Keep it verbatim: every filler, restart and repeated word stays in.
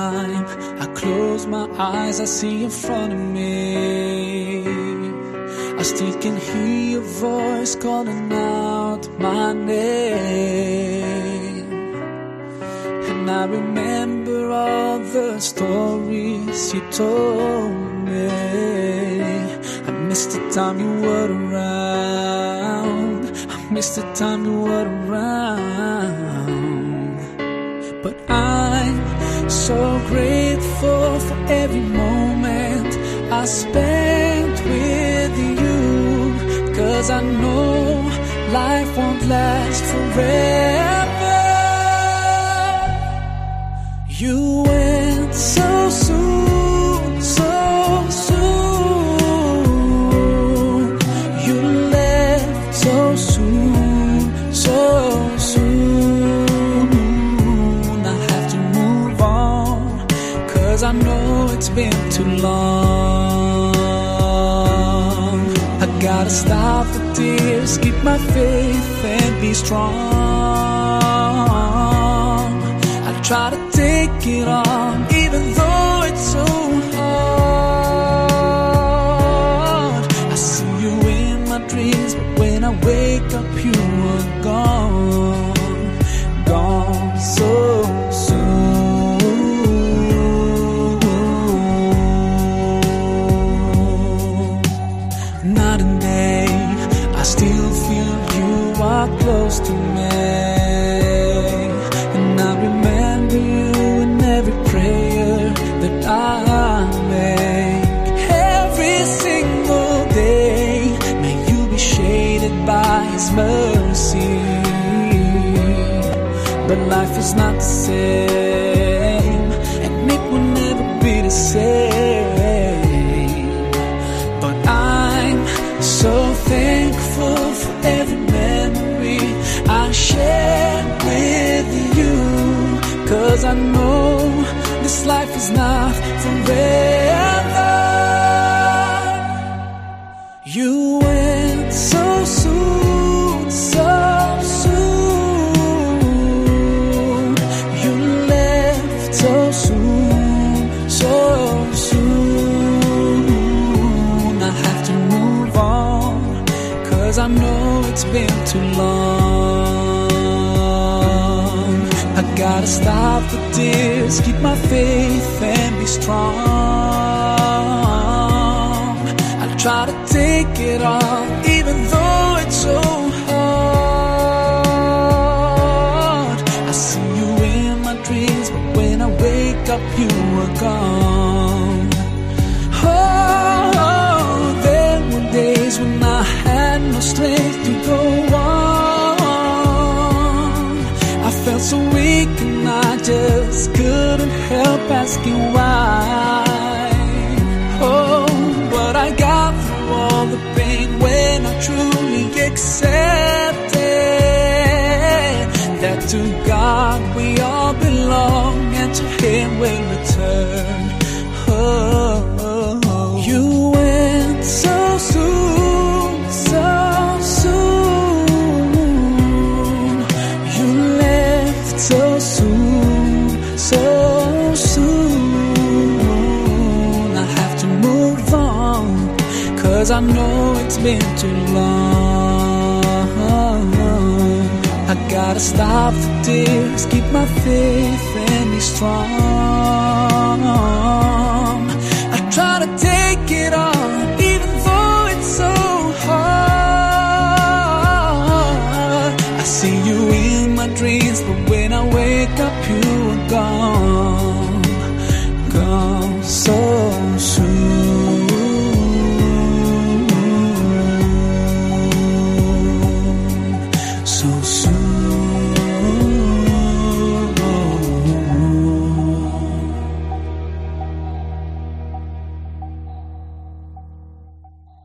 time I close my eyes, I see in front of me. I still can hear your voice calling out my name. And I remember all the stories you told me. I miss the time you were around, I miss the time you were around. But I'm so grateful for every moment I spent with you, 'cause I know life won't last forever. You went so soon, so soon. You left so soon, so soon. I have to move on, 'cause I know it's been too long. I gotta stop the tears, keep my faith and be strong. I try to take it on, even though it's so hard. I see you in my dreams, but when I wake up you are gone, gone so soon. Night and day, I still feel you are close to me. And I remember you in every prayer that I make. Every single day, may you be shaded by His mercy. But life is not the same, and it will never be the same. But I'm so thankful for every memory I share with you, 'cause I know this life is not forever. You went so soon, so soon. You left so soon, so soon. I have to move on, 'cause I know it's been too long. I gotta stop the tears, keep my faith and be strong. I try to take it on, even though it's so hard. I see you in my dreams, but when I wake up you are gone. Oh, there were days when I had no strength to go on. I felt so weak and I just couldn't help asking why. Oh, but I got through all the pain when I truly accepted that to God we all belong, and to Him we'll return. Oh, you went so soon, so soon. You left so soon, so soon. I have to move on, 'cause I know it's been too long. I gotta stop the tears, keep my faith and be strong.